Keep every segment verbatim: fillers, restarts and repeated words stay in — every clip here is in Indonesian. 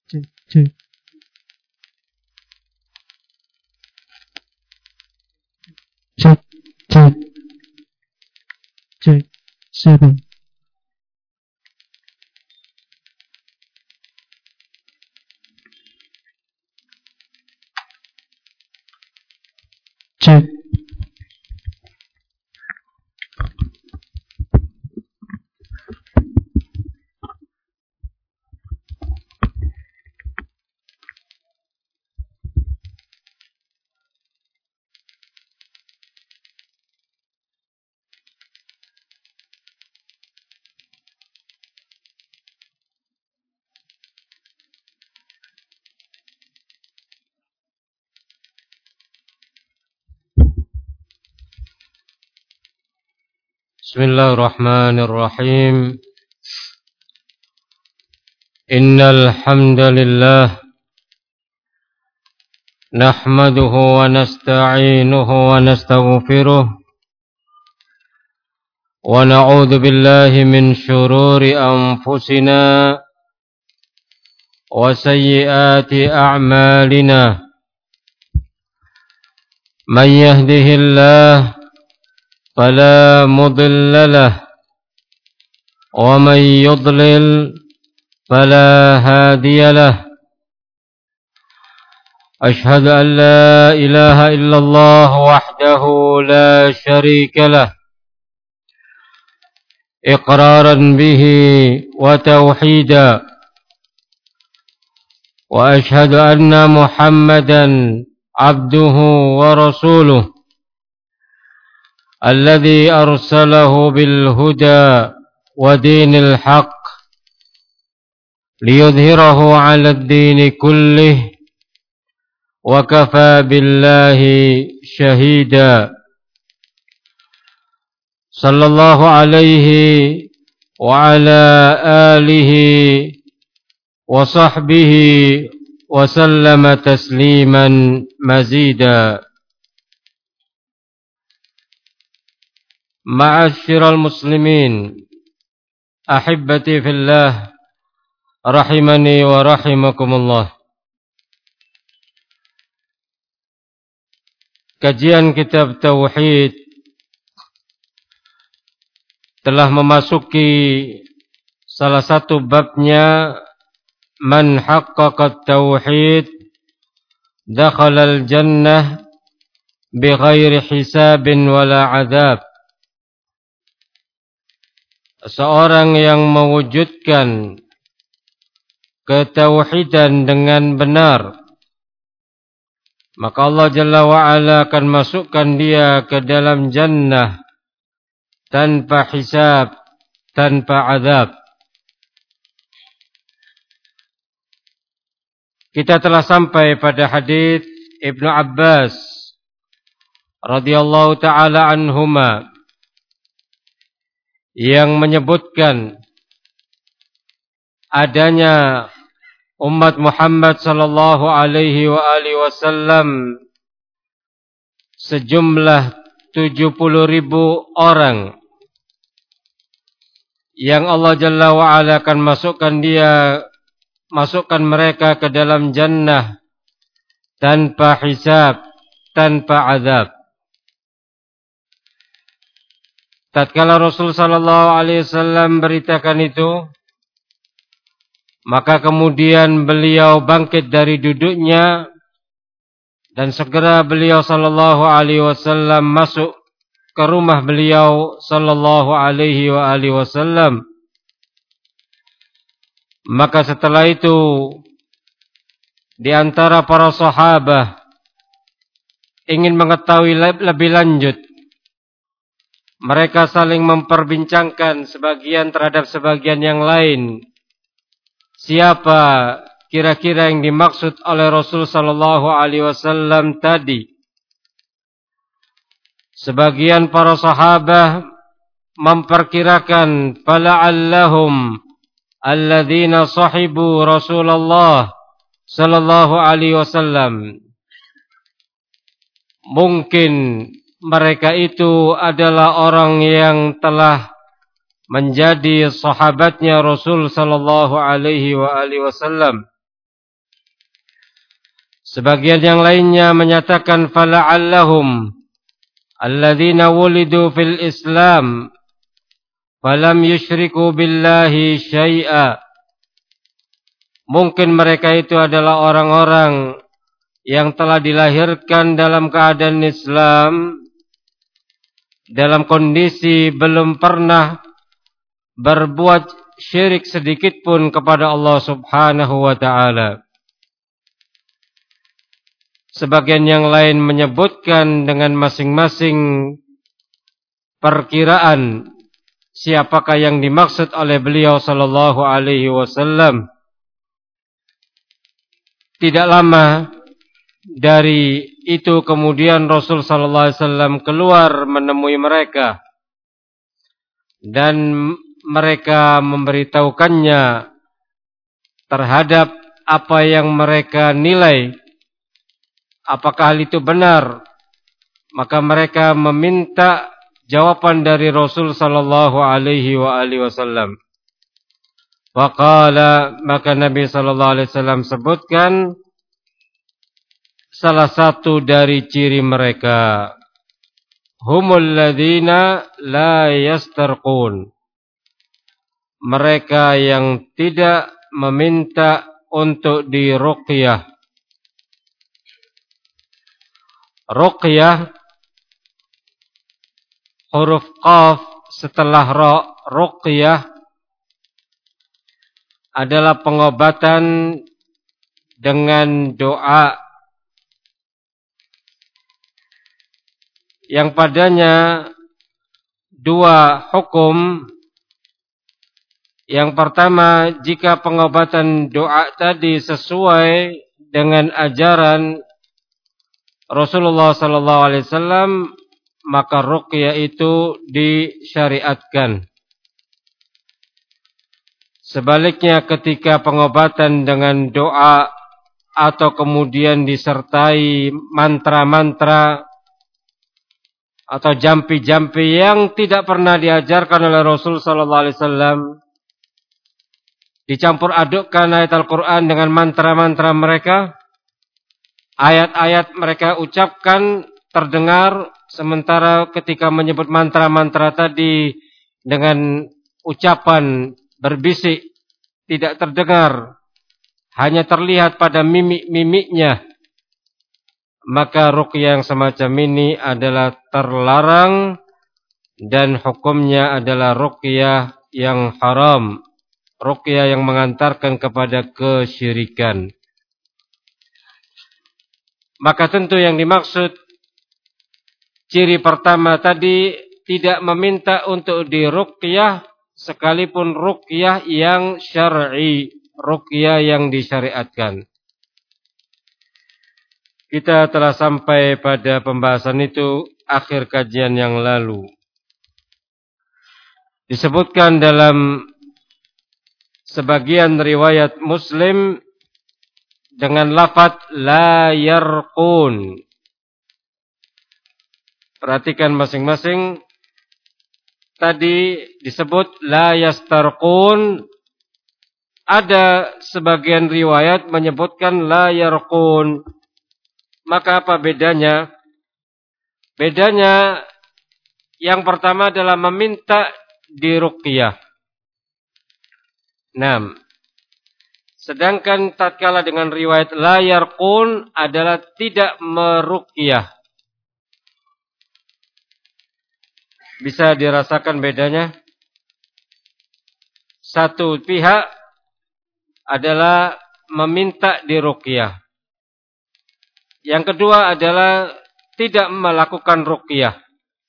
Cek, cek. Cek, cek. Cek, seven. Cek. Bismillahirrahmanirrahim. Innal hamdalillah nahmaduhu wa nasta'inuhu wa nastaghfiruh wa na'udzu billahi min shururi anfusina wa sayyiati a'malina. Man yahdihillahu فلا مضل له ومن يضلل فلا هادي له أشهد أن لا إله إلا الله وحده لا شريك له إقرارا به وتوحيدا وأشهد أن محمدا عبده ورسوله الذي أرسله بالهدى ودين الحق ليظهره على الدين كله وكفى بالله شهيدا صلى الله عليه وعلى آله وصحبه وسلم تسليما مزيدا. Ma'asyiral muslimin, ahibati fillah, rahimani wa rahimakumullah. Kajian kitab Tauhid telah memasuki salah satu babnya, man haqqaqa tauhid dakhalal jannah bighairi hisabin wala adab. Seorang yang mewujudkan ketauhidan dengan benar, maka Allah Jalla wa'ala akan masukkan dia ke dalam jannah tanpa hisab, tanpa azab. Kita telah sampai pada hadis Ibnu Abbas radhiyallahu ta'ala anhuma yang menyebutkan adanya umat Muhammad sallallahu alaihi wa alihi wasallam sejumlah tujuh puluh ribu orang yang Allah Jalla wa Ala akan masukkan dia masukkan mereka ke dalam jannah tanpa hisab, tanpa azab. Tatkala Rasul sallallahu alaihi wasallam beritakan itu, maka kemudian beliau bangkit dari duduknya dan segera beliau sallallahu alaihi wasallam masuk ke rumah beliau sallallahu alaihi wa alihi wasallam. Maka setelah itu di antara para sahabat ingin mengetahui lebih lanjut, mereka saling memperbincangkan sebagian terhadap sebagian yang lain. Siapa kira-kira yang dimaksud oleh Rasul sallallahu alaihi wasallam tadi? Sebagian para sahabat memperkirakan fala'allahum alladzina sahibu Rasulullah sallallahu alaihi wasallam. Mungkin mereka itu adalah orang yang telah menjadi sahabatnya Rasul sallallahu alaihi wa alihi wasallam. Sebagian yang lainnya menyatakan fala'allahum alladzina wulidu fil Islam falam yusyriku billahi syai'a. Mungkin mereka itu adalah orang-orang yang telah dilahirkan dalam keadaan Islam, dalam kondisi belum pernah berbuat syirik sedikit pun kepada Allah Subhanahu wa ta'ala. Sebagian yang lain menyebutkan dengan masing-masing perkiraan siapakah yang dimaksud oleh beliau sallallahu alaihi wasallam. Tidak lama dari itu kemudian Rasul sallallahu alaihi wasallam keluar menemui mereka dan mereka memberitahukannya terhadap apa yang mereka nilai, apakah hal itu benar. Maka mereka meminta jawaban dari Rasul sallallahu alaihi wa alihi wasallam. Waqala, maka Nabi sallallahu alaihi wasallam sebutkan salah satu dari ciri mereka, humul ladzina la yastarqun. Mereka yang tidak meminta untuk diruqyah. Ruqyah, huruf qaf setelah ra, ruqyah adalah pengobatan dengan doa yang padanya dua hukum. Yang pertama, jika pengobatan doa tadi sesuai dengan ajaran Rasulullah sallallahu alaihi wasallam, maka ruqyah itu disyariatkan. Sebaliknya, ketika pengobatan dengan doa atau kemudian disertai mantra-mantra atau jampi-jampi yang tidak pernah diajarkan oleh Rasul sallallahu alaihi wasallam, dicampur adukkan ayat Al-Quran dengan mantra-mantra mereka, ayat-ayat mereka ucapkan terdengar, sementara ketika menyebut mantra-mantra tadi dengan ucapan berbisik tidak terdengar, hanya terlihat pada mimik-mimiknya, maka ruqyah yang semacam ini adalah terlarang dan hukumnya adalah ruqyah yang haram, ruqyah yang mengantarkan kepada kesyirikan. Maka tentu yang dimaksud ciri pertama tadi tidak meminta untuk diruqyah, sekalipun ruqyah yang syar'i, ruqyah yang disyariatkan. Kita telah sampai pada pembahasan itu akhir kajian yang lalu. Disebutkan dalam sebagian riwayat Muslim dengan lafaz la yarqun. Perhatikan masing-masing. Tadi disebut la yastarqun. Ada sebagian riwayat menyebutkan la yarqun. Maka apa bedanya? Bedanya yang pertama adalah meminta diruqyah. Nah, sedangkan tatkala dengan riwayat la yarqun adalah tidak meruqyah. Bisa dirasakan bedanya? Satu pihak adalah meminta diruqyah. Yang kedua adalah tidak melakukan ruqyah.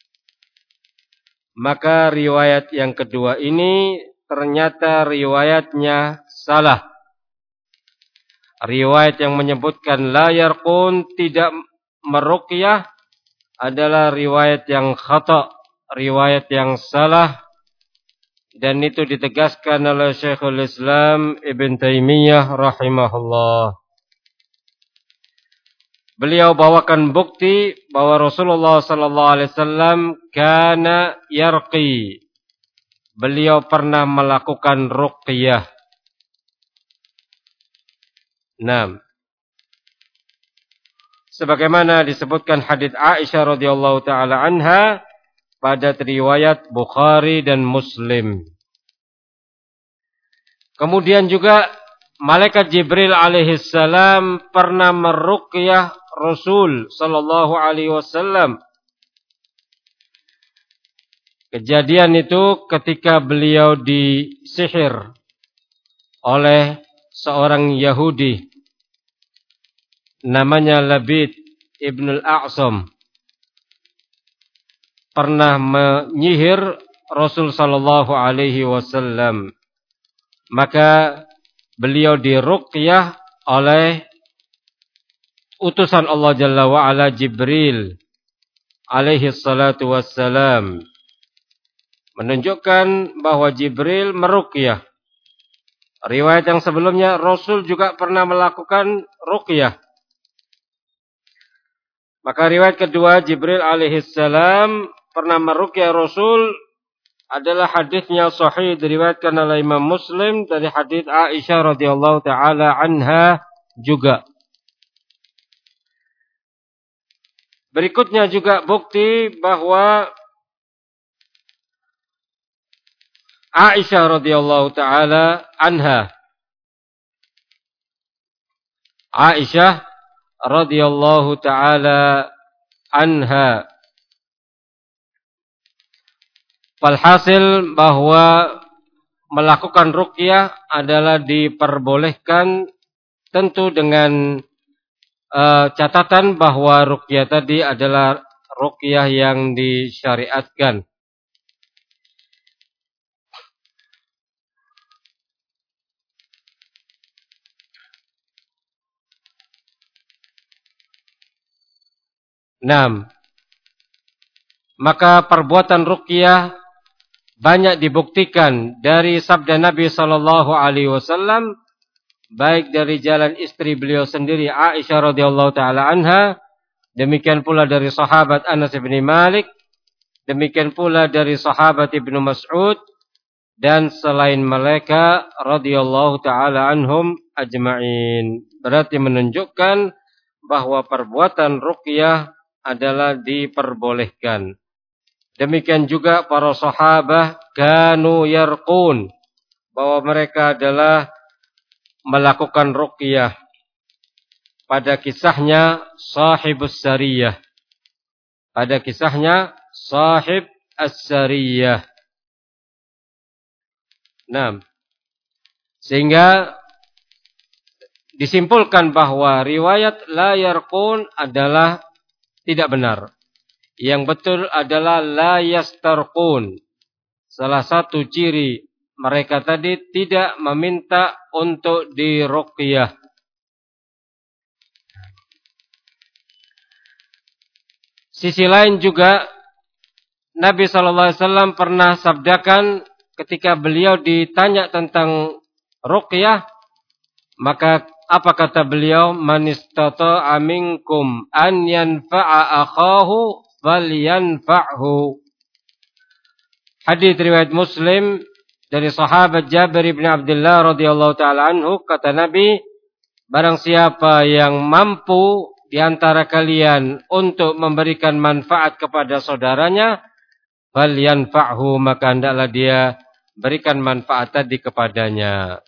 Maka riwayat yang kedua ini ternyata riwayatnya salah. Riwayat yang menyebutkan la yarqun, tidak meruqyah, adalah riwayat yang khata', riwayat yang salah, dan itu ditegaskan oleh Syekhul Islam Ibn Taimiyah rahimahullah. Beliau bawakan bukti bahwa Rasulullah sallallahu alaihi wasallam kana yarqi. Beliau pernah melakukan ruqyah. Nah, sebagaimana disebutkan hadits Aisyah radhiyallahu taala anha pada riwayat Bukhari dan Muslim. Kemudian juga malaikat Jibril alaihissalam pernah meruqyah Rasul sallallahu alaihi wasallam. Kejadian itu ketika beliau disihir oleh seorang Yahudi namanya Labid ibn al-A'sam, pernah menyihir Rasul sallallahu alaihi wasallam. Maka beliau diruqyah oleh utusan Allah Jalla wa Ala Jibril alaihi salatu wassalam, menunjukkan bahwa Jibril meruqyah. Riwayat yang sebelumnya Rasul juga pernah melakukan ruqyah. Maka riwayat kedua Jibril alaihi salam pernah meruqyah Rasul adalah hadisnya sahih diriwayatkan oleh Imam Muslim dari hadis Aisyah radhiyallahu taala anha juga. Berikutnya juga bukti bahwa Aisyah radhiyallahu taala anha Aisyah radhiyallahu taala anha Walhasil bahwa melakukan ruqyah adalah diperbolehkan, tentu dengan uh, catatan bahwa ruqyah tadi adalah ruqyah yang disyariatkan. Naam. Maka perbuatan ruqyah banyak dibuktikan dari sabda Nabi sallallahu alaihi wasallam, baik dari jalan istri beliau sendiri Aisyah radhiyallahu taala anha, demikian pula dari sahabat Anas bin Malik, demikian pula dari sahabat Ibnu Mas'ud, dan selain mereka radhiyallahu taala anhum ajma'in. Berarti menunjukkan bahwa perbuatan ruqyah adalah diperbolehkan. Demikian juga para sahabat kanu yarqun, bahwa mereka adalah melakukan ruqyah. Pada kisahnya Sahibus Sariyah. Pada kisahnya Sahib As-Sariyah. Nah, sehingga disimpulkan bahwa riwayat la yarqun adalah tidak benar. Yang betul adalah la yastarqun. Salah satu ciri mereka tadi tidak meminta untuk diruqyah. Sisi lain juga Nabi sallallahu alaihi wasallam pernah sabdakan ketika beliau ditanya tentang ruqyah, maka apa kata beliau? Man istata'a minkum an yanfa'a akhahu falyanfa'hu. Hadis riwayat Muslim dari sahabat Jabir bin Abdullah radhiyallahu taala anhu, kata Nabi, barang siapa yang mampu di antara kalian untuk memberikan manfaat kepada saudaranya, falyanfa'hu, maka hendaklah dia berikan manfaat tadi kepadanya.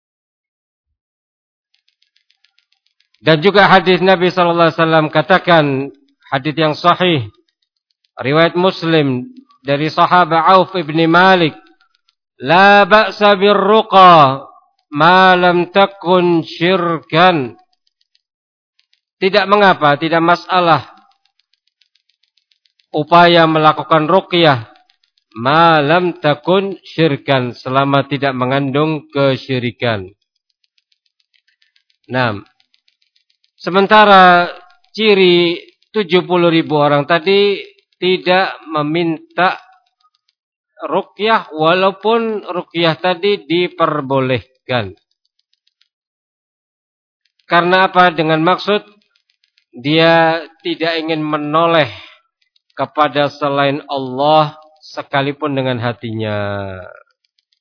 Dan juga hadis Nabi sallallahu alaihi wasallam katakan, hadis yang sahih riwayat Muslim dari sahabat Auf ibn Malik, la ba'sa birruqa ma lam takun syirkan. Tidak mengapa, tidak masalah upaya melakukan ruqyah ma lam takun syirkan, selama tidak mengandung kesyirikan. Nah, sementara ciri tujuh puluh ribu orang tadi tidak meminta ruqyah, walaupun ruqyah tadi diperbolehkan. Karena apa? Dengan maksud dia tidak ingin menoleh kepada selain Allah sekalipun dengan hatinya.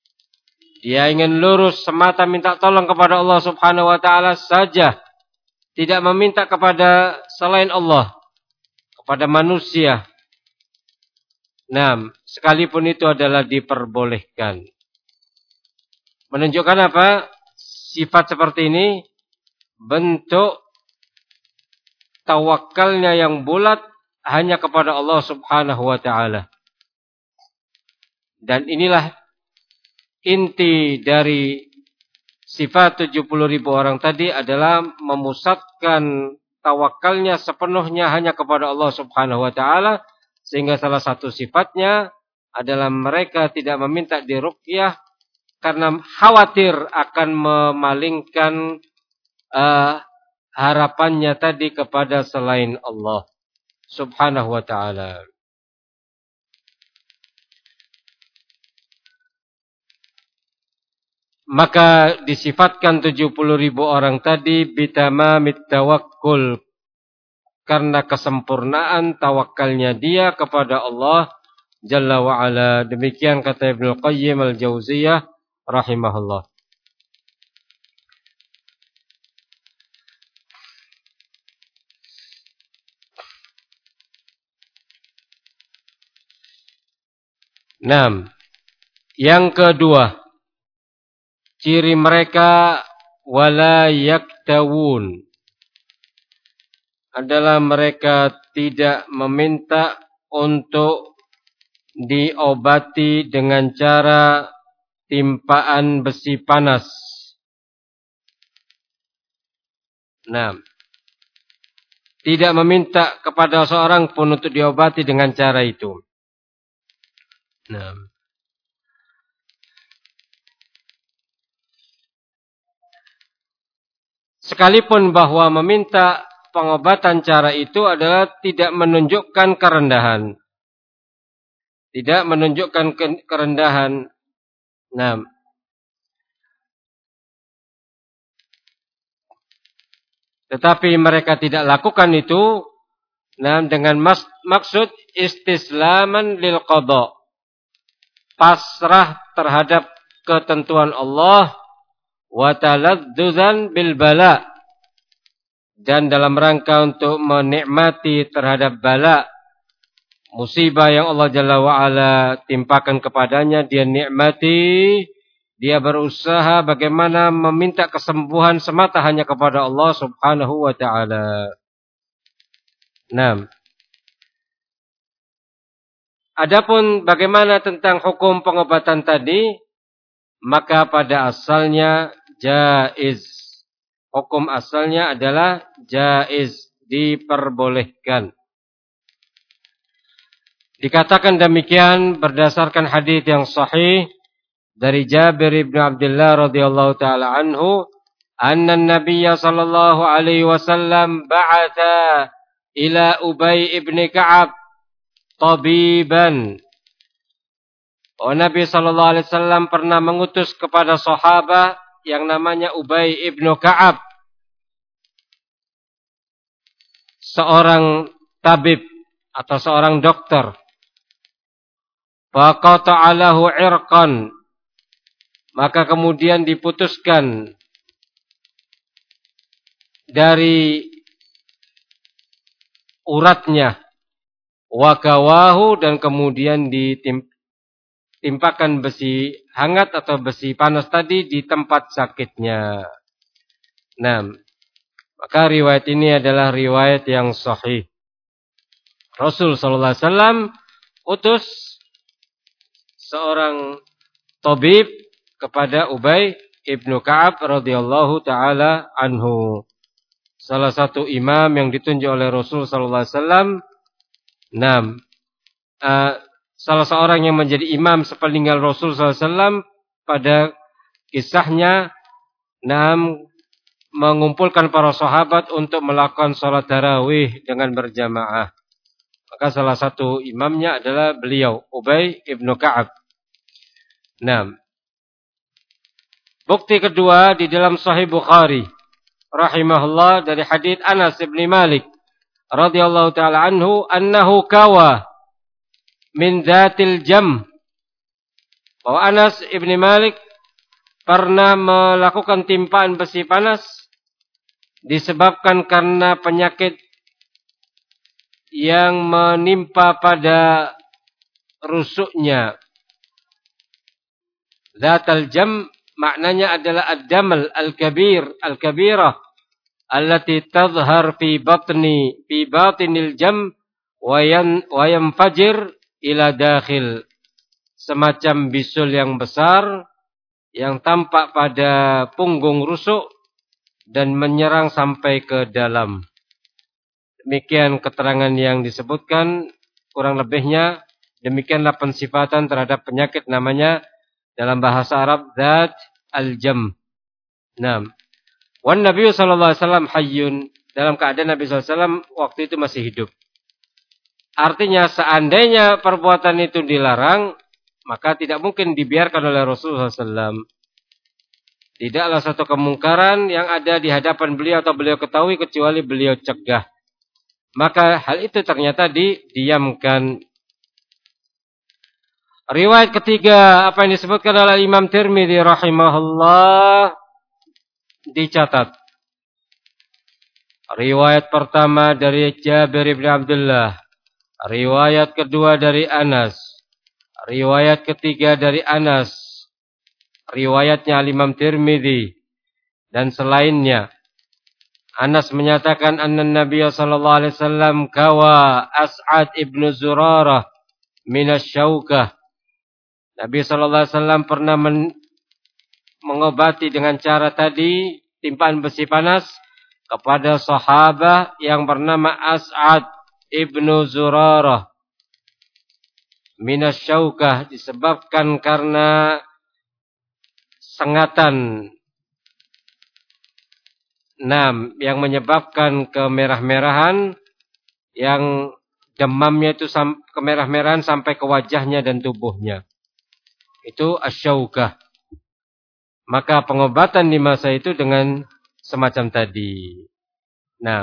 Dia ingin lurus semata minta tolong kepada Allah Subhanahu wa taala saja. tidak meminta kepada selain Allah, kepada manusia. Nah, sekalipun itu adalah diperbolehkan. Menunjukkan apa? Sifat seperti ini bentuk tawakalnya yang bulat hanya kepada Allah Subhanahu wa taala. Dan inilah inti dari sifat tujuh puluh ribu orang tadi adalah memusatkan tawakalnya sepenuhnya hanya kepada Allah Subhanahu wa taala, sehingga salah satu sifatnya adalah mereka tidak meminta diruqyah karena khawatir akan memalingkan uh, harapannya tadi kepada selain Allah Subhanahu wa taala. Maka disifatkan tujuh puluh ribu orang tadi bitamamit tawakkul, karena kesempurnaan tawakalnya dia kepada Allah Jalla wa ala. Demikian kata Ibnu Qayyim al-Jauziyah rahimahullah. Enam. Yang kedua, ciri mereka wala yaktawun, adalah mereka tidak meminta untuk diobati dengan cara timpaan besi panas. Nah, tidak meminta kepada seorang pun untuk diobati dengan cara itu. Nah, sekalipun bahwa meminta pengobatan cara itu adalah tidak menunjukkan kerendahan. Tidak menunjukkan kerendahan. Nah, tetapi mereka tidak lakukan itu nah, dengan mas, maksud istislaman lil qada, pasrah terhadap ketentuan Allah, wa taladzuzan bil bala, dan dalam rangka untuk menikmati terhadap bala, musibah yang Allah Jalla wa'ala timpakan kepadanya, dia nikmati, dia berusaha bagaimana meminta kesembuhan semata hanya kepada Allah Subhanahu wa ta'ala. Nah, adapun bagaimana tentang hukum pengobatan tadi, maka pada asalnya jaiz. Hukum asalnya adalah jaiz, diperbolehkan. Dikatakan demikian berdasarkan hadis yang sahih dari Jabir bin Abdullah radhiyallahu taala anhu, anna an-nabiy sallallahu alaihi wasallam ba'atha ila Ubay ibn Ka'ab tabiban. Oh, Nabi sallallahu alaihi wasallam pernah mengutus kepada sahabat yang namanya Ubay ibn Ka'ab, seorang tabib atau seorang dokter. Faqata'alahu irqan, maka kemudian diputuskan dari uratnya, wakawahu, dan kemudian ditimpakan besi hangat atau besi panas tadi di tempat sakitnya. Nah, maka riwayat ini adalah riwayat yang sahih. Rasul sallallahu alaihi wasallam utus seorang tabib kepada Ubay ibnu Ka'ab radhiyallahu taala anhu, salah satu imam yang ditunjuk oleh Rasul sallallahu alaihi wasallam. Nah, uh, salah seorang yang menjadi imam sepeninggal Rasul sallallahu alaihi wasallam pada kisahnya, nah, mengumpulkan para sahabat untuk melakukan salat tarawih dengan berjamaah. Maka salah satu imamnya adalah beliau Ubay ibnu Ka'ab. Nah, bukti kedua di dalam Sahih Bukhari rahimahullah dari hadis Anas bin Malik radhiyallahu taala anhu, annahu kawa min dzatil jam, bahwa Anas bin Malik pernah melakukan timpaan besi panas disebabkan karena penyakit yang menimpa pada rusuknya. Zatal jam maknanya adalah ad-damal al-kabir, al-kabirah allati tadhhar fi batni fi batinil jam wa yanfajir ila dakhil. Semacam bisul yang besar yang tampak pada punggung rusuk dan menyerang sampai ke dalam. Demikian keterangan yang disebutkan, kurang lebihnya demikianlah pensifatan terhadap penyakit namanya dalam bahasa Arab zat al-jam. Naam. Wan Nabi sallallahu alaihi wasallam hayyun, dalam keadaan Nabi sallallahu alaihi wasallam waktu itu masih hidup. Artinya seandainya perbuatan itu dilarang, maka tidak mungkin dibiarkan oleh Rasulullah sallallahu alaihi wasallam. Tidaklah satu kemungkaran yang ada di hadapan beliau atau beliau ketahui kecuali beliau cegah. Maka hal itu ternyata didiamkan. Riwayat ketiga apa yang disebutkan oleh Imam Tirmidzi rahimahullah dicatat. Riwayat pertama dari Jabir bin Abdullah. Riwayat kedua dari Anas. Riwayat ketiga dari Anas. Riwayatnya Imam Tirmidzi dan selainnya. Anas menyatakan anna Nabi sallallahu alaihi wasallam kawa As'ad ibnu Zurarah minasyaukah. Nabi sallallahu alaihi wasallam pernah men- mengobati dengan cara tadi timpaan besi panas kepada sahabat yang bernama As'ad ibnu Zurarah minasyaukah, disebabkan karena sengatan enam yang menyebabkan kemerah-merahan, yang demamnya itu kemerah-merahan sampai ke wajahnya dan tubuhnya. Itu asyaukah. Maka pengobatan di masa itu dengan semacam tadi. Nah,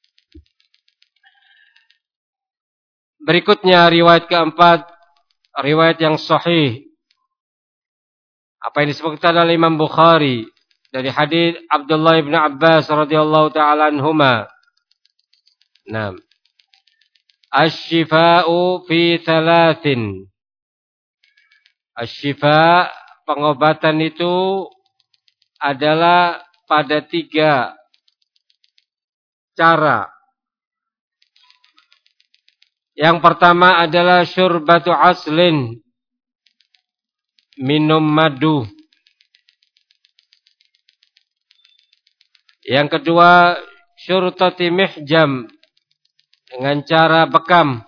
berikutnya riwayat keempat, riwayat yang sahih. Apa yang disebutkan oleh Imam Bukhari dari hadis Abdullah bin Abbas radhiyallahu taala anhuma. Nah, asy-syifa'u fi thalathin. Asy-syifa, pengobatan itu adalah pada tiga cara. Yang pertama adalah syurbatu aslin, minum madu. Yang kedua syurtati mihjam, dengan cara bekam.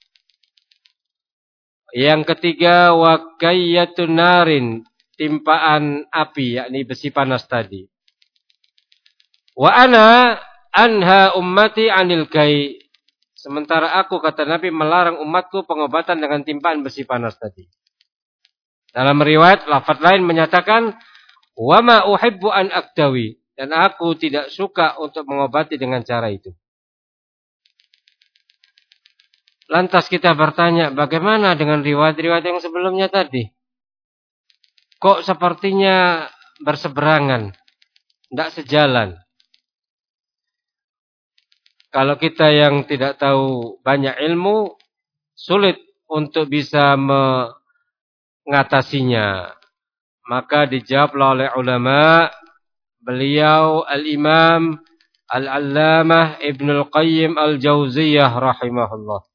Yang ketiga wakayyatun narin, timpaan api, yakni besi panas tadi. Wa ana anha ummati anil kai. Sementara aku, kata Nabi, melarang umatku pengobatan dengan timpaan besi panas tadi. Dalam riwayat lafaz lain menyatakan wa ma uhibbu an aktawi, dan aku tidak suka untuk mengobati dengan cara itu. Lantas kita bertanya, bagaimana dengan riwayat-riwayat yang sebelumnya tadi? Kok sepertinya berseberangan, tidak sejalan? Kalau kita yang tidak tahu banyak ilmu, sulit untuk bisa mengatasinya. Maka dijawablah oleh ulama, beliau al-Imam Al-Allamah Ibnul Qayyim Al-Jauziyah rahimahullah.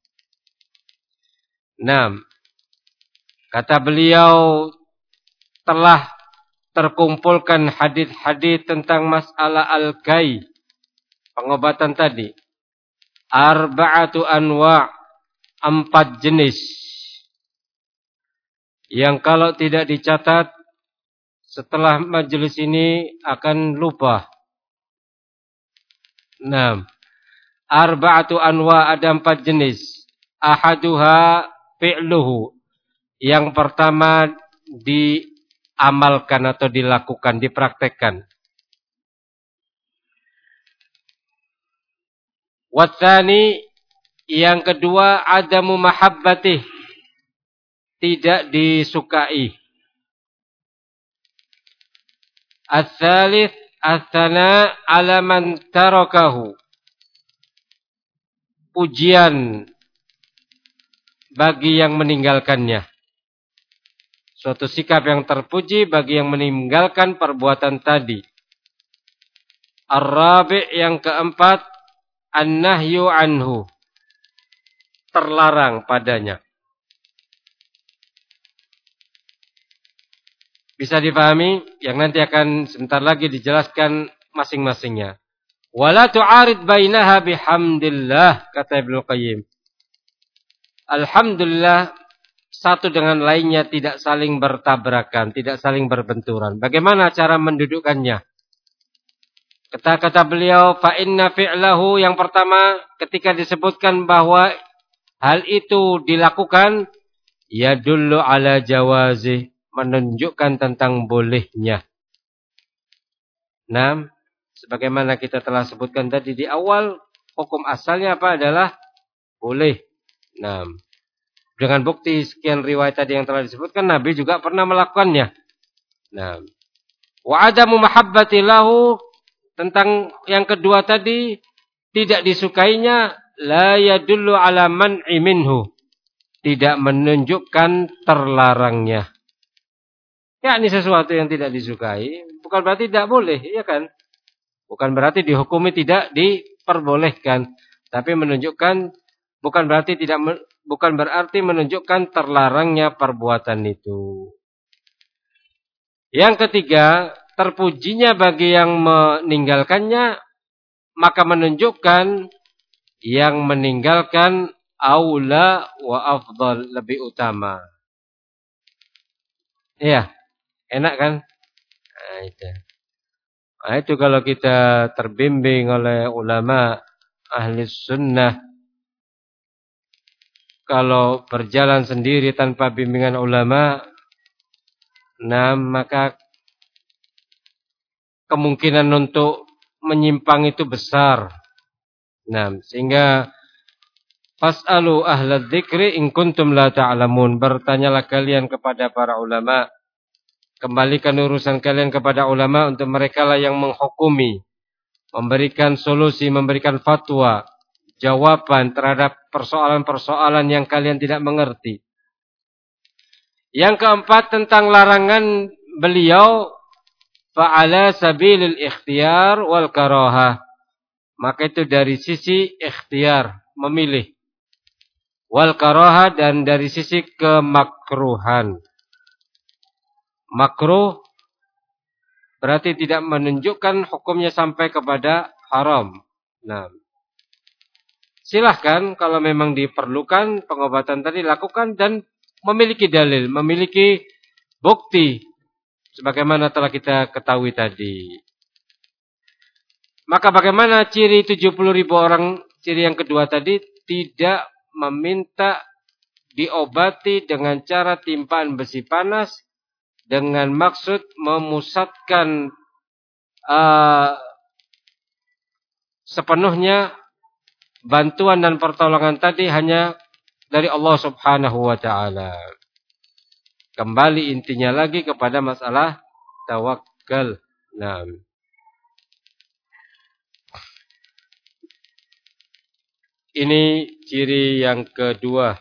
Nah, kata beliau, telah terkumpulkan hadis-hadis tentang masalah al-kai, pengobatan tadi. Arba'atu anwa', empat jenis. Yang kalau tidak dicatat, setelah majelis ini akan lupa. Nah, arba'atu anwa', ada empat jenis. Ahaduha fi'luhu, yang pertama diamalkan atau dilakukan, dipraktekkan. Watsani, yang kedua adamu mahabbatih, tidak disukai. Ats-tsalits athana ala man tarakahu. Pujian bagi yang meninggalkannya. Suatu sikap yang terpuji bagi yang meninggalkan perbuatan tadi. Ar-rabi' yang keempat, an-nahyu anhu. Terlarang padanya. Bisa dipahami? Yang nanti akan sebentar lagi dijelaskan masing-masingnya. Wala tu'arid bainaha bihamdillah, kata Ibnu Qayyim. Alhamdulillah, satu dengan lainnya tidak saling bertabrakan, tidak saling berbenturan. Bagaimana cara mendudukkannya? Kata-kata beliau, fa inna fi'lahu, yang pertama ketika disebutkan bahwa hal itu dilakukan, yadullu ala jawazih, menunjukkan tentang bolehnya. Nah, sebagaimana kita telah sebutkan tadi di awal, hukum asalnya apa adalah boleh. Nah, dengan bukti sekian riwayat tadi yang telah disebutkan, Nabi juga pernah melakukannya. Nah, wa adamu mahabbati lahu, tentang yang kedua tadi, tidak disukainya, la yadullu ala man'i minhu, tidak menunjukkan terlarangnya. Ya, ini sesuatu yang tidak disukai, bukan berarti tidak boleh, ya kan? Bukan berarti dihukumi tidak diperbolehkan, tapi menunjukkan, bukan berarti tidak, bukan berarti menunjukkan terlarangnya perbuatan itu. Yang ketiga, terpujinya bagi yang meninggalkannya, maka menunjukkan yang meninggalkan aula wa afdal, lebih utama. Iya, enak kan? Nah, itu. Nah, itu kalau kita terbimbing oleh ulama ahli sunnah, kalau berjalan sendiri tanpa bimbingan ulama, nah maka kemungkinan untuk menyimpang itu besar. Nah, sehingga fas'alu ahla dzikri in kuntum la ta'lamun. Bertanyalah kalian kepada para ulama. Kembalikan urusan kalian kepada ulama, untuk mereka lah yang menghukumi, memberikan solusi, memberikan fatwa, jawaban terhadap persoalan-persoalan yang kalian tidak mengerti. Yang keempat, tentang larangan beliau, fa'ala sabilil ikhtiyar wal karahah. Maka itu dari sisi ikhtiar, memilih. Wal karahah, dan dari sisi kemakruhan. Makruh berarti tidak menunjukkan hukumnya sampai kepada haram. Nah, silahkan kalau memang diperlukan pengobatan tadi lakukan dan memiliki dalil, memiliki bukti. Sebagaimana telah kita ketahui tadi. Maka bagaimana ciri tujuh puluh ribu orang, ciri yang kedua tadi, tidak meminta diobati dengan cara timpaan besi panas, dengan maksud memusatkan uh, sepenuhnya bantuan dan pertolongan tadi hanya dari Allah Subhanahu wa ta'ala. Kembali intinya lagi kepada masalah tawakkal. Nah, ini ciri yang kedua.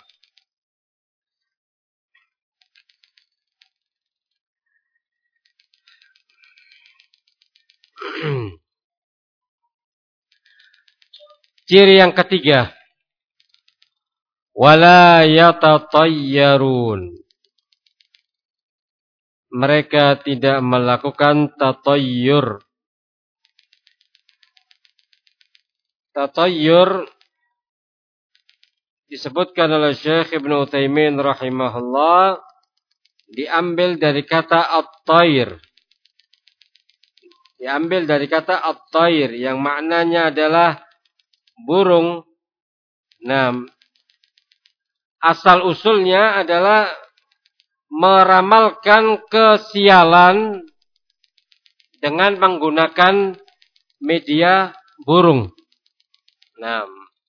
Ciri yang ketiga. Wala yatatayyarun. Mereka tidak melakukan tatayyur. Tatayyur disebutkan oleh Syekh Ibnu Utsaimin rahimahullah, diambil dari kata at-tayr. Diambil dari kata at-tayr yang maknanya adalah burung. Nah, asal usulnya adalah meramalkan kesialan dengan menggunakan media burung. Nah,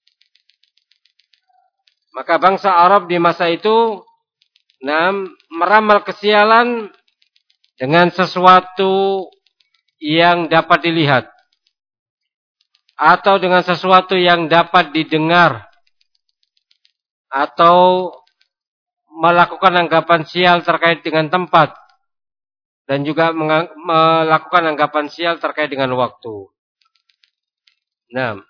maka bangsa Arab di masa itu, nah, meramal kesialan dengan sesuatu yang dapat dilihat atau dengan sesuatu yang dapat didengar atau melakukan anggapan sial terkait dengan tempat dan juga melakukan anggapan sial terkait dengan waktu. Nah,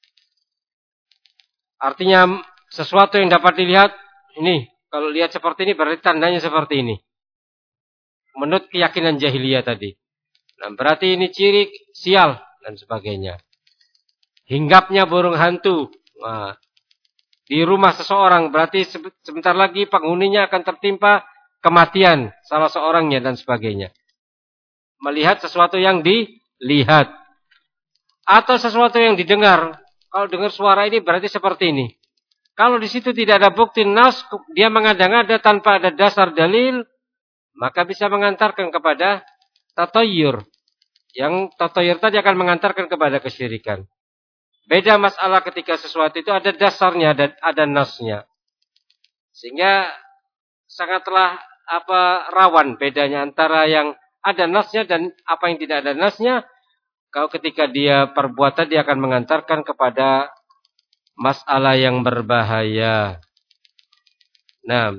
artinya sesuatu yang dapat dilihat, ini kalau lihat seperti ini berarti tandanya seperti ini. Menurut keyakinan jahiliyah tadi. Nah, berarti ini ciri sial dan sebagainya. Hinggapnya burung hantu. Nah, di rumah seseorang berarti sebentar lagi penghuninya akan tertimpa kematian salah seorangnya dan sebagainya. Melihat sesuatu yang dilihat atau sesuatu yang didengar. Kalau dengar suara ini berarti seperti ini. Kalau di situ tidak ada bukti nas, dia mengada-ngada tanpa ada dasar dalil, maka bisa mengantarkan kepada tatayur. Yang tatayur tadi akan mengantarkan kepada kesyirikan. Beda masalah ketika sesuatu itu ada dasarnya, ada, ada nasnya. Sehingga sangatlah apa rawan bedanya antara yang ada nasnya dan apa yang tidak ada nasnya. Kalau ketika dia perbuatan, dia akan mengantarkan kepada masalah yang berbahaya. Nah,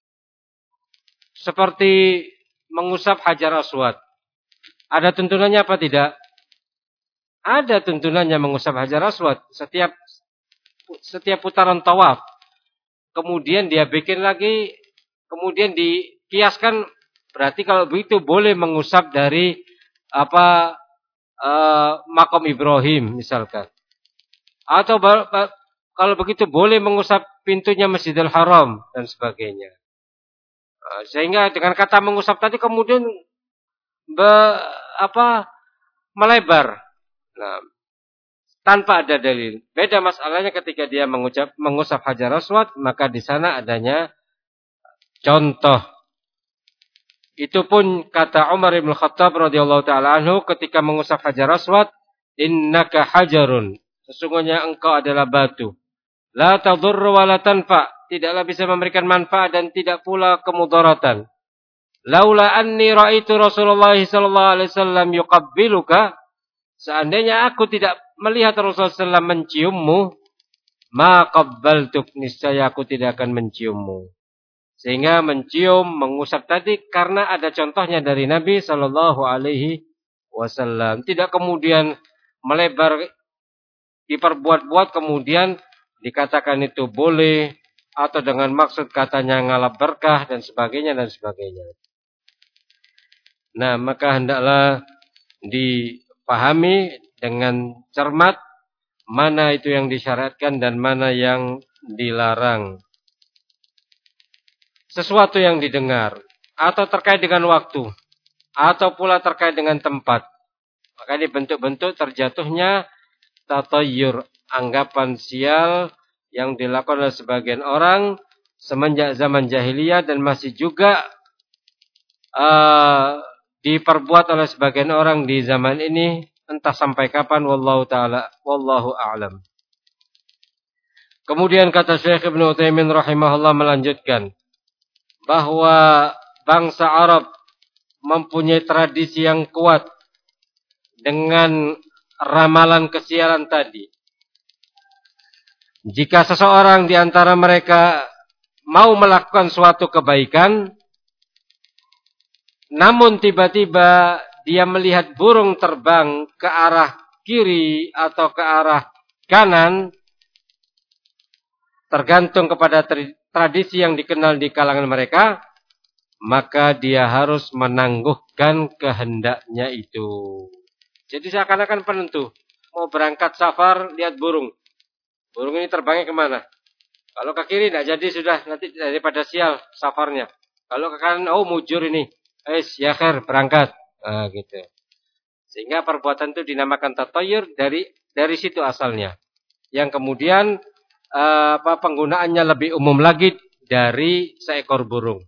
seperti mengusap hajar aswad. Ada tuntunannya apa tidak? Ada tuntunannya mengusap hajar aswad. Setiap setiap putaran tawaf. Kemudian dia bikin lagi. Kemudian dikiaskan. Berarti kalau begitu boleh mengusap dari apa uh, makam Ibrahim misalkan. Atau kalau begitu boleh mengusap pintunya Masjidil Haram dan sebagainya. Uh, sehingga dengan kata mengusap tadi kemudian be, apa melebar. Nah, tanpa ada dalil. Beda masalahnya ketika dia mengucap mengusap hajar aswad, maka di sana adanya contoh. Itu pun kata Umar bin Khattab radhiyallahu taala anhu ketika mengusap hajar aswad, innaka hajarun. Sesungguhnya engkau adalah batu. La tadurru wa la tanfa. Tidaklah bisa memberikan manfaat dan tidak pula kemudaratan. Laula anni ra'aitu Rasulullah sallallahu alaihi wasallam yuqabbiluka. Seandainya aku tidak melihat Rasulullah sallallahu alaihi wasallam menciummu, ma qabbaltuk, niscaya aku tidak akan menciummu. Sehingga mencium, mengusap tadi karena ada contohnya dari Nabi sallallahu alaihi wasallam. Tidak kemudian melebar, diperbuat-buat kemudian dikatakan itu boleh atau dengan maksud katanya ngalap berkah dan sebagainya dan sebagainya. Nah, maka hendaklah dipahami dengan cermat mana itu yang disyariatkan dan mana yang dilarang. Sesuatu yang didengar atau terkait dengan waktu atau pula terkait dengan tempat. Maka ini bentuk-bentuk terjatuhnya tatayur, anggapan sial yang dilakukan oleh sebagian orang semenjak zaman jahiliyah dan masih juga uh, diperbuat oleh sebagian orang di zaman ini, entah sampai kapan, wallahu taala wallahu a'lam. Kemudian kata Syekh Ibnu Utsaimin rahimahullah melanjutkan bahwa bangsa Arab mempunyai tradisi yang kuat dengan ramalan kesialan tadi. Jika seseorang di antara mereka mau melakukan suatu kebaikan, namun tiba-tiba dia melihat burung terbang ke arah kiri atau ke arah kanan, tergantung kepada tradisi yang dikenal di kalangan mereka, maka dia harus menangguhkan kehendaknya itu. Jadi seakan-akan penentu. Mau berangkat safar, lihat burung. Burung ini terbangnya kemana? Kalau ke kiri tidak jadi sudah, nanti daripada sial safarnya. Kalau ke kanan, oh mujur ini. Eh, ya khair, berangkat. Nah, gitu. Sehingga perbuatan itu dinamakan tatayur dari dari situ asalnya. Yang kemudian uh, apa penggunaannya lebih umum lagi dari seekor burung.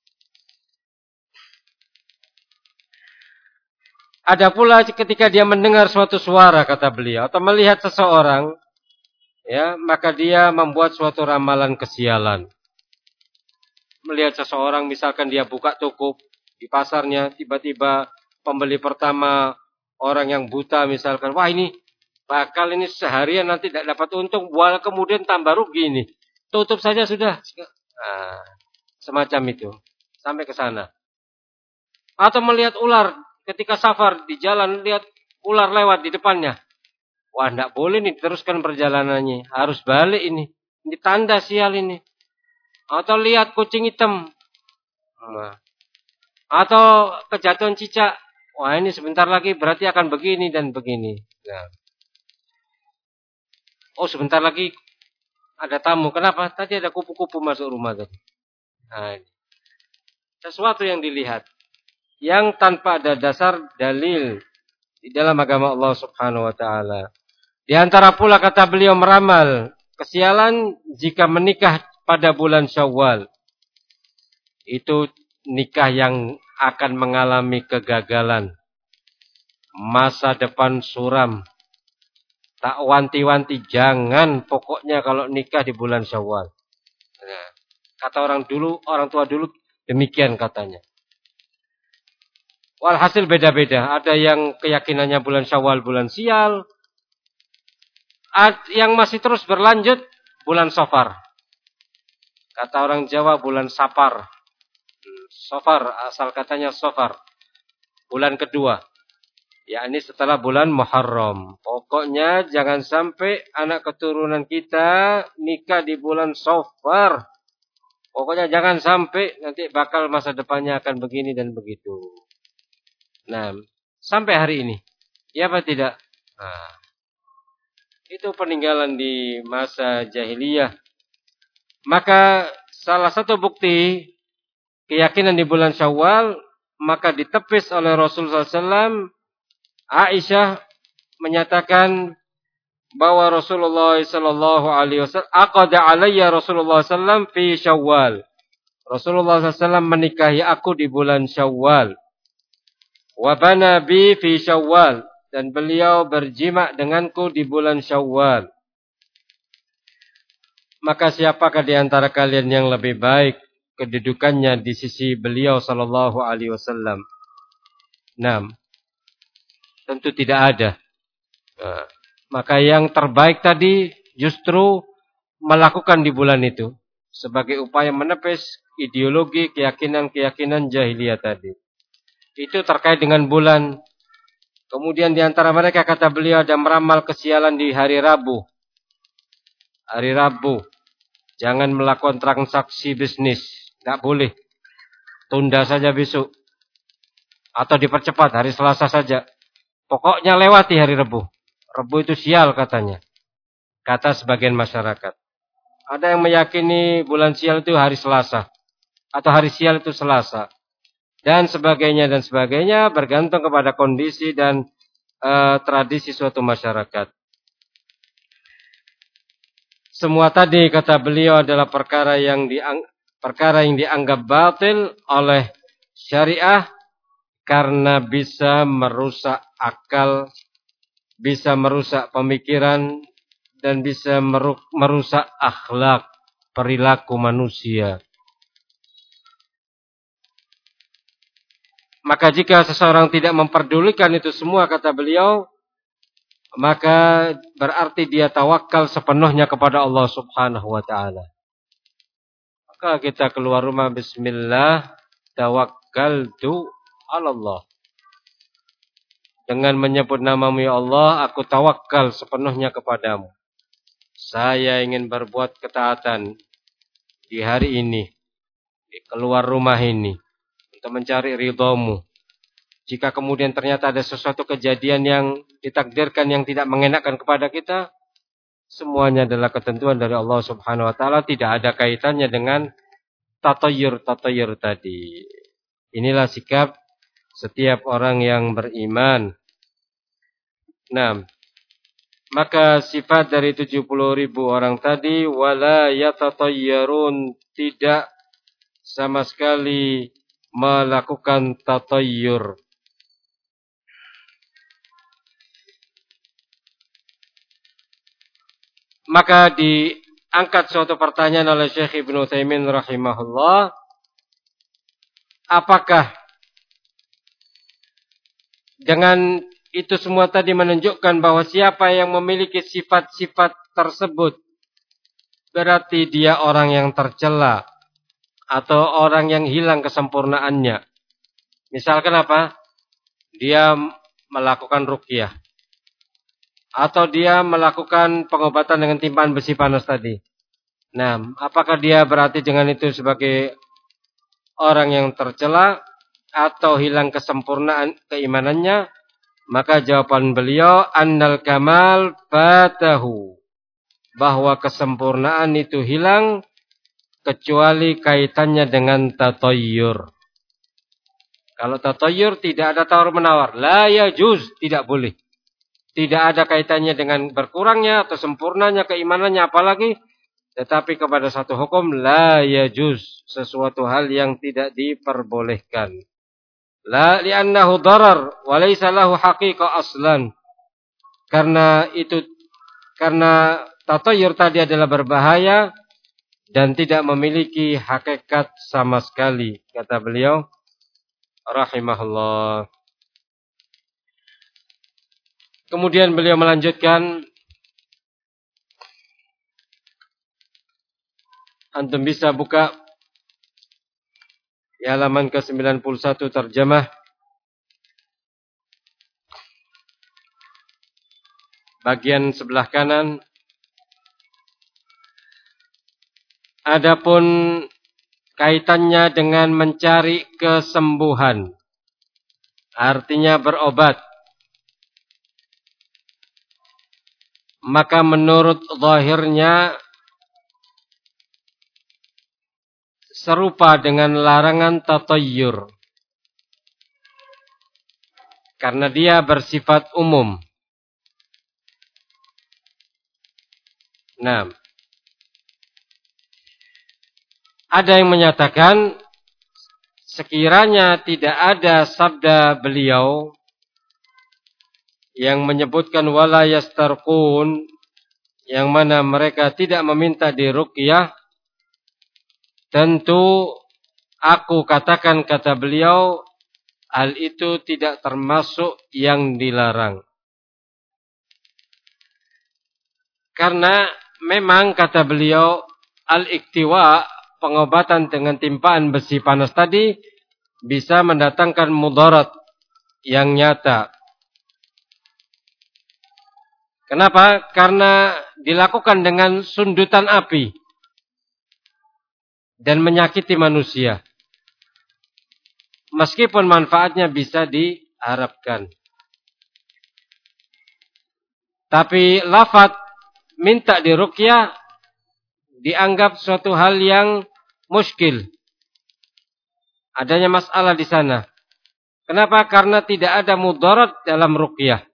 Ada pula ketika dia mendengar suatu suara, kata beliau, atau melihat seseorang, ya, maka dia membuat suatu ramalan kesialan. Melihat seseorang, misalkan dia buka toko di pasarnya, tiba-tiba pembeli pertama orang yang buta misalkan, wah ini bakal ini seharian nanti tidak dapat untung, walau kemudian tambah rugi ini. Tutup saja sudah. Nah, semacam itu. Sampai ke sana. Atau melihat ular ketika safar di jalan, lihat ular lewat di depannya. Wah, tidak boleh nih teruskan perjalanannya. Harus balik ini. Ini tanda sial ini. Atau lihat kucing hitam. Nah. Atau kejatuhan cicak. Wah, ini sebentar lagi berarti akan begini dan begini. Nah. Oh, sebentar lagi ada tamu. Kenapa? Tadi ada kupu-kupu masuk rumah tadi. Nah, sesuatu yang dilihat. Yang tanpa ada dasar dalil di dalam agama Allah Subhanahu wa taala. Di antara pula kata beliau meramal kesialan jika menikah pada bulan Syawal. Itu nikah yang akan mengalami kegagalan. Masa depan suram. Tak wanti-wanti, jangan pokoknya kalau nikah di bulan Syawal. Nah, kata orang dulu, orang tua dulu demikian katanya. Walhasil beda-beda. Ada yang keyakinannya bulan Syawal, bulan sial. Yang masih terus berlanjut, bulan Safar. Kata orang Jawa, bulan Sapar. Safar, asal katanya Safar. Bulan kedua. Yakni setelah bulan Muharram. Pokoknya jangan sampai anak keturunan kita nikah di bulan Safar. Pokoknya jangan sampai nanti bakal masa depannya akan begini dan begitu. Nah, sampai hari ini. Ya apa tidak? Nah, itu peninggalan di masa jahiliyah. Maka salah satu bukti keyakinan di bulan Syawal, maka ditepis oleh Rasulullah shallallahu alaihi wasallam. Aisyah menyatakan bahwa Rasulullah sallallahu alaihi wasallam aqada alayya Rasulullah sallallahu alaihi wasallam fi Syawal. Rasulullah sallallahu alaihi wasallam menikahi aku di bulan Syawal. Wa bana bi fi Syawal, dan beliau berjima denganku di bulan Syawal. Maka siapakah di antara kalian yang lebih baik kedudukannya di sisi beliau sallallahu alaihi wasallam? Naam. Tentu tidak ada. Nah, maka yang terbaik tadi justru melakukan di bulan itu sebagai upaya menepis ideologi keyakinan-keyakinan jahiliyah tadi. Itu terkait dengan bulan. Kemudian di antara mereka kata beliau ada meramal kesialan di hari Rabu. Hari Rabu. Jangan melakukan transaksi bisnis. Tidak boleh. Tunda saja besok. Atau dipercepat hari Selasa saja. Pokoknya lewati hari Rabu. Rabu itu sial katanya. Kata sebagian masyarakat. Ada yang meyakini bulan sial itu hari Selasa. Atau hari sial itu Selasa. Dan sebagainya dan sebagainya bergantung kepada kondisi dan uh, tradisi suatu masyarakat. Semua tadi kata beliau adalah perkara yang diang, perkara yang dianggap batil oleh syariah karena bisa merusak akal, bisa merusak pemikiran dan bisa merusak akhlak perilaku manusia. Maka jika seseorang tidak memperdulikan itu semua kata beliau, maka berarti dia tawakal sepenuhnya kepada Allah Subhanahu wa taala. Maka kita keluar rumah bismillah, tawakkaltu 'ala Allah. Dengan menyebut namamu ya Allah, aku tawakal sepenuhnya kepadamu. Saya ingin berbuat ketaatan di hari ini, di keluar rumah ini, untuk mencari ridhamu. Jika kemudian ternyata ada sesuatu kejadian yang ditakdirkan yang tidak mengenakan kepada kita, semuanya adalah ketentuan dari Allah Subhanahu wa taala, tidak ada kaitannya dengan tatayyur-tatayyur tadi. Inilah sikap setiap orang yang beriman. Nah, maka sifat dari tujuh puluh ribu orang tadi, wala yatatayyarun, tidak sama sekali melakukan tatayyur. Maka diangkat suatu pertanyaan oleh Syekh Ibnu Utsaimin rahimahullah, apakah dengan itu semua tadi menunjukkan bahwa siapa yang memiliki sifat-sifat tersebut berarti dia orang yang tercela atau orang yang hilang kesempurnaannya. Misalkan apa? Dia melakukan ruqyah atau dia melakukan pengobatan dengan timpahan besi panas tadi. Nah, apakah dia berarti dengan itu sebagai orang yang tercela atau hilang kesempurnaan keimanannya? Maka jawaban beliau annal kamal fatahu, bahwa kesempurnaan itu hilang kecuali kaitannya dengan tatayyur. Kalau tatayyur tidak ada tawar-menawar, la yajuz, tidak boleh. Tidak ada kaitannya dengan berkurangnya atau sempurnanya keimanannya apalagi, tetapi kepada satu hukum la yajuz, sesuatu hal yang tidak diperbolehkan. La li'annahu darar wa laysa lahu haqiqah aslan. Karena itu karena tatayyur tadi adalah berbahaya dan tidak memiliki hakikat sama sekali, kata beliau rahimahullah. Kemudian beliau melanjutkan, antum bisa buka di halaman ke sembilan puluh satu terjemah bagian sebelah kanan. Adapun kaitannya dengan mencari kesembuhan, artinya berobat, maka menurut zahirnya serupa dengan larangan tatayyur, karena dia bersifat umum. Nah, ada yang menyatakan sekiranya tidak ada sabda beliau yang menyebutkan wala yastarqun, yang mana mereka tidak meminta diruqyah, tentu aku katakan, kata beliau, hal itu tidak termasuk yang dilarang. Karena memang kata beliau al-iktiwa, pengobatan dengan timpaan besi panas tadi bisa mendatangkan mudarat yang nyata. Kenapa? Karena dilakukan dengan sundutan api dan menyakiti manusia. Meskipun manfaatnya bisa diharapkan. Tapi lafaz minta diruqyah dianggap suatu hal yang muskil. Adanya masalah di sana. Kenapa? Karena tidak ada mudarat dalam ruqyah.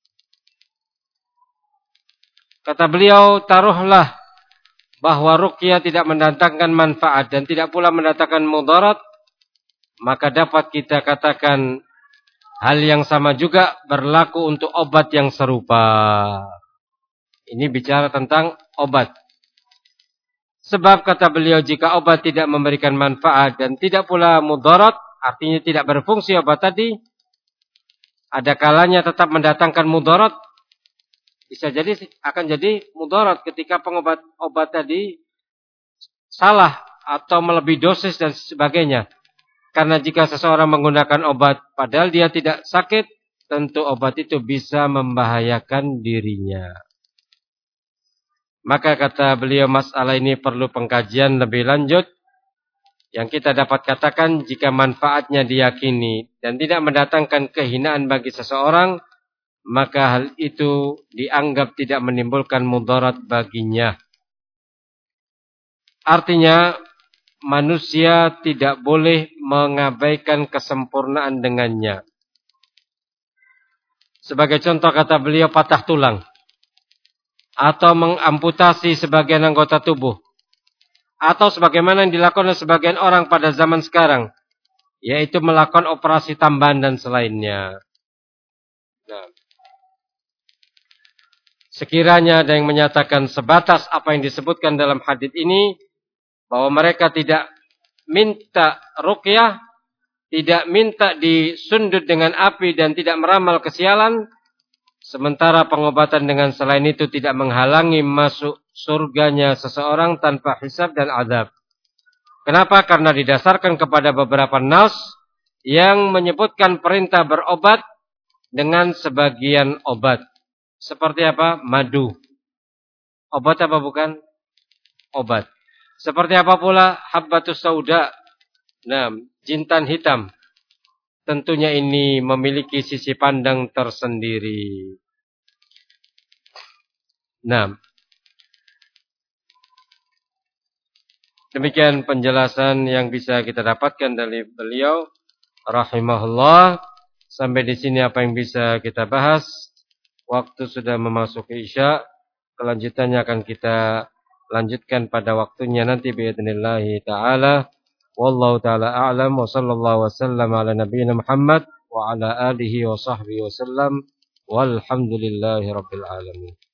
Kata beliau, taruhlah bahwa ruqyah tidak mendatangkan manfaat dan tidak pula mendatangkan mudarat, maka dapat kita katakan hal yang sama juga berlaku untuk obat yang serupa. Ini bicara tentang obat. Sebab kata beliau, jika obat tidak memberikan manfaat dan tidak pula mudarat, artinya tidak berfungsi obat tadi, ada kalanya tetap mendatangkan mudarat, bisa jadi akan jadi mudarat ketika pengobat obat tadi salah atau melebihi dosis dan sebagainya. Karena jika seseorang menggunakan obat padahal dia tidak sakit, tentu obat itu bisa membahayakan dirinya. Maka kata beliau, masalah ini perlu pengkajian lebih lanjut. Yang kita dapat katakan, jika manfaatnya diyakini dan tidak mendatangkan kehinaan bagi seseorang, maka hal itu dianggap tidak menimbulkan mudarat baginya. Artinya, manusia tidak boleh mengabaikan kesempurnaan dengannya. Sebagai contoh kata beliau, patah tulang atau mengamputasi sebagian anggota tubuh, atau sebagaimana yang dilakukan oleh sebagian orang pada zaman sekarang, yaitu melakukan operasi tambahan dan selainnya. Nah, sekiranya ada yang menyatakan sebatas apa yang disebutkan dalam hadits ini, bahwa mereka tidak minta ruqyah, tidak minta disundut dengan api dan tidak meramal kesialan, sementara pengobatan dengan selain itu tidak menghalangi masuk surganya seseorang tanpa hisab dan azab. Kenapa? Karena didasarkan kepada beberapa nas yang menyebutkan perintah berobat dengan sebagian obat. Seperti apa? Madu. Obat apa bukan? Obat. Seperti apa pula? Habbatus sauda. Nah, jintan hitam. Tentunya ini memiliki sisi pandang tersendiri. Nah, demikian penjelasan yang bisa kita dapatkan dari beliau rahimahullah. Sampai di sini apa yang bisa kita bahas. Waktu sudah memasuki Isya. Kelanjutannya akan kita lanjutkan pada waktunya nanti biidznillah taala. Wallahu taala a'lam wa sallallahu wasallam ala nabiyyina Muhammad wa ala alihi wa sahbihi wasallam walhamdulillahi rabbil alamin.